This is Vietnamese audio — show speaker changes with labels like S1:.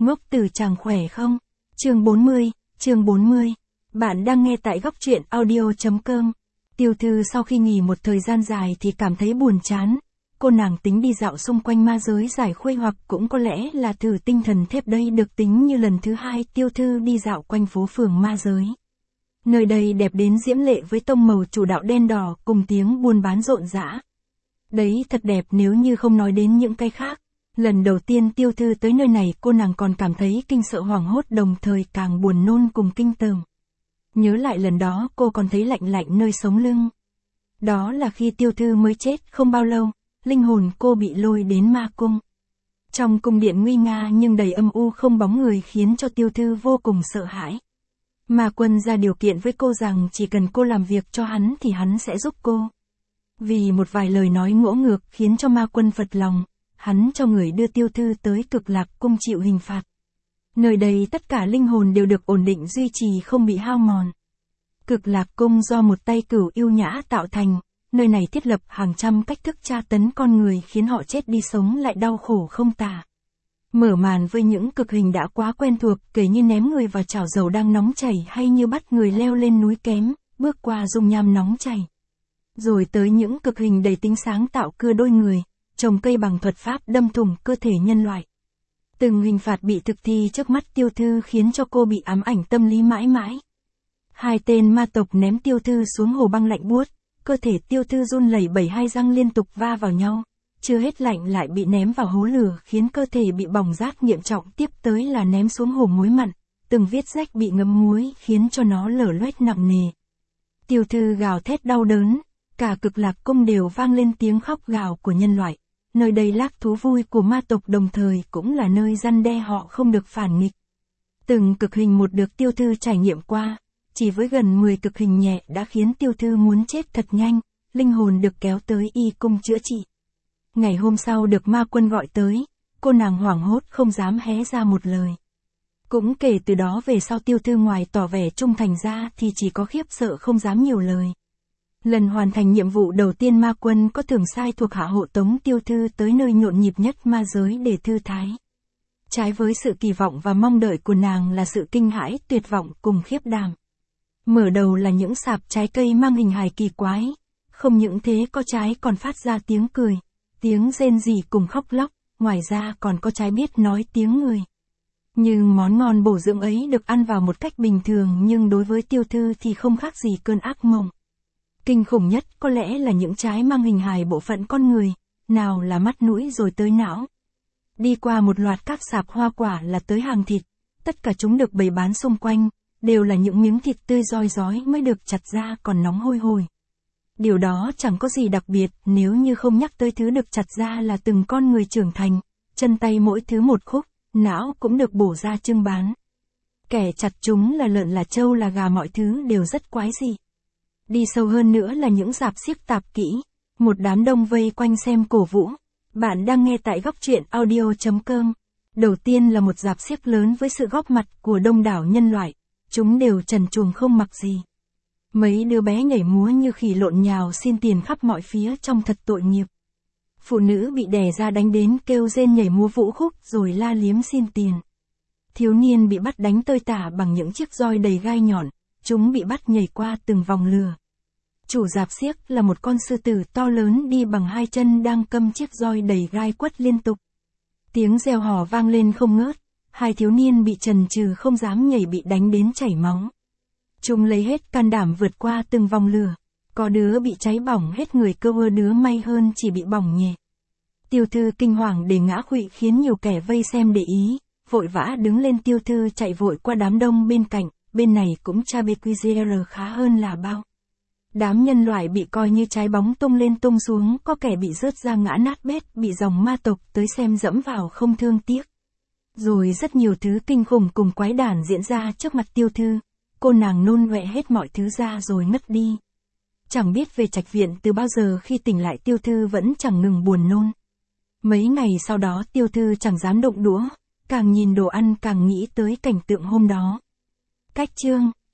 S1: Ngốc Tử chàng khỏe không? Chương 40. Bạn đang nghe tại góc truyện audio.com. Tiêu Thư sau khi nghỉ một thời gian dài thì cảm thấy buồn chán. Cô nàng tính đi dạo xung quanh ma giới giải khuây, hoặc cũng có lẽ là thử tinh thần thép đây được tính như lần thứ hai Tiêu Thư đi dạo quanh phố phường ma giới. Nơi đây đẹp đến diễm lệ với tông màu chủ đạo đen đỏ cùng tiếng buôn bán rộn rã. Đấy thật đẹp nếu như không nói đến những cái khác. Lần đầu tiên Tiêu Thư tới nơi này cô nàng còn cảm thấy kinh sợ hoảng hốt, đồng thời càng buồn nôn cùng kinh tởm. Nhớ lại lần đó cô còn thấy lạnh lạnh nơi sống lưng. Đó là khi Tiêu Thư mới chết không bao lâu, linh hồn cô bị lôi đến ma cung. Trong cung điện nguy nga nhưng đầy âm u không bóng người khiến cho Tiêu Thư vô cùng sợ hãi. Ma Quân ra điều kiện với cô rằng chỉ cần cô làm việc cho hắn thì hắn sẽ giúp cô. Vì một vài lời nói ngỗ ngược khiến cho Ma Quân phật lòng, hắn cho người đưa Tiêu Thư tới Cực Lạc Cung chịu hình phạt. Nơi đây tất cả linh hồn đều được ổn định duy trì không bị hao mòn. Cực Lạc Cung do một tay cửu yêu nhã tạo thành, nơi này thiết lập hàng trăm cách thức tra tấn con người khiến họ chết đi sống lại đau khổ không tả. Mở màn với những cực hình đã quá quen thuộc, kể như ném người vào chảo dầu đang nóng chảy hay như bắt người leo lên núi kém, bước qua dung nham nóng chảy. Rồi tới những cực hình đầy tính sáng tạo cưa đôi người, trồng cây bằng thuật pháp đâm thủng cơ thể nhân loại. Từng hình phạt bị thực thi trước mắt Tiêu Thư khiến cho cô bị ám ảnh tâm lý mãi mãi. Hai tên ma tộc ném Tiêu Thư xuống hồ băng lạnh buốt, cơ thể Tiêu Thư run lẩy bẩy, hai răng liên tục va vào nhau. Chưa hết lạnh lại bị ném vào hố lửa khiến cơ thể bị bỏng rát nghiêm trọng, tiếp tới là ném xuống hồ muối mặn, từng vết rách bị ngấm muối khiến cho nó lở loét nặng nề. Tiêu Thư gào thét đau đớn, cả Cực Lạc Cung đều vang lên tiếng khóc gào của nhân loại. Nơi đây lác thú vui của ma tộc đồng thời cũng là nơi răn đe họ không được phản nghịch. Từng cực hình một được Tiêu Thư trải nghiệm qua, chỉ với gần 10 cực hình nhẹ đã khiến Tiêu Thư muốn chết thật nhanh, linh hồn được kéo tới y cung chữa trị. Ngày hôm sau được Ma Quân gọi tới, cô nàng hoảng hốt không dám hé ra một lời. Cũng kể từ đó về sau Tiêu Thư ngoài tỏ vẻ trung thành ra thì chỉ có khiếp sợ không dám nhiều lời. Lần hoàn thành nhiệm vụ đầu tiên Ma Quân có thưởng sai thuộc hạ hộ tống Tiêu Thư tới nơi nhộn nhịp nhất ma giới để thư thái. Trái với sự kỳ vọng và mong đợi của nàng là sự kinh hãi, tuyệt vọng cùng khiếp đảm. Mở đầu là những sạp trái cây mang hình hài kỳ quái, không những thế có trái còn phát ra tiếng cười, tiếng rên rỉ cùng khóc lóc, ngoài ra còn có trái biết nói tiếng người. Nhưng món ngon bổ dưỡng ấy được ăn vào một cách bình thường nhưng đối với Tiêu Thư thì không khác gì cơn ác mộng. Kinh khủng nhất có lẽ là những trái mang hình hài bộ phận con người, nào là mắt mũi rồi tới não. Đi qua một loạt các sạp hoa quả là tới hàng thịt, tất cả chúng được bày bán xung quanh, đều là những miếng thịt tươi roi rói mới được chặt ra còn nóng hôi hổi. Điều đó chẳng có gì đặc biệt nếu như không nhắc tới thứ được chặt ra là từng con người trưởng thành, chân tay mỗi thứ một khúc, não cũng được bổ ra trưng bán. Kẻ chặt chúng là lợn là trâu là gà, mọi thứ đều rất quái dị. Đi sâu hơn nữa là những rạp xiếc tạp kỹ, một đám đông vây quanh xem cổ vũ. Bạn đang nghe tại góc truyện audio.com. Đầu tiên là một rạp xiếc lớn với sự góp mặt của đông đảo nhân loại, chúng đều trần truồng không mặc gì. Mấy đứa bé nhảy múa như khỉ lộn nhào xin tiền khắp mọi phía trông thật tội nghiệp. Phụ nữ bị đè ra đánh đến kêu rên nhảy múa vũ khúc rồi la liếm xin tiền. Thiếu niên bị bắt đánh tơi tả bằng những chiếc roi đầy gai nhọn, chúng bị bắt nhảy qua từng vòng lừa. Chủ rạp xiếc là một con sư tử to lớn đi bằng hai chân đang câm chiếc roi đầy gai quất liên tục. Tiếng reo hò vang lên không ngớt, hai thiếu niên bị chần chừ không dám nhảy bị đánh đến chảy máu. Chúng lấy hết can đảm vượt qua từng vòng lửa, có đứa bị cháy bỏng hết người, cơ đứa may hơn chỉ bị bỏng nhẹ. Tiêu Thư kinh hoàng để ngã khuỵu khiến nhiều kẻ vây xem để ý, vội vã đứng lên. Tiêu Thư chạy vội qua đám đông bên cạnh, bên này cũng Chabequizr khá hơn là bao. Đám nhân loại bị coi như trái bóng tung lên tung xuống, có kẻ bị rớt ra ngã nát bét, bị dòng ma tộc tới xem dẫm vào không thương tiếc. Rồi rất nhiều thứ kinh khủng cùng quái đản diễn ra trước mặt Tiêu Thư, cô nàng nôn ọe hết mọi thứ ra rồi ngất đi. Chẳng biết về trạch viện từ bao giờ, khi tỉnh lại Tiêu Thư vẫn chẳng ngừng buồn nôn. Mấy ngày sau đó Tiêu Thư chẳng dám động đũa, càng nhìn đồ ăn càng nghĩ tới cảnh tượng hôm đó. Cách chương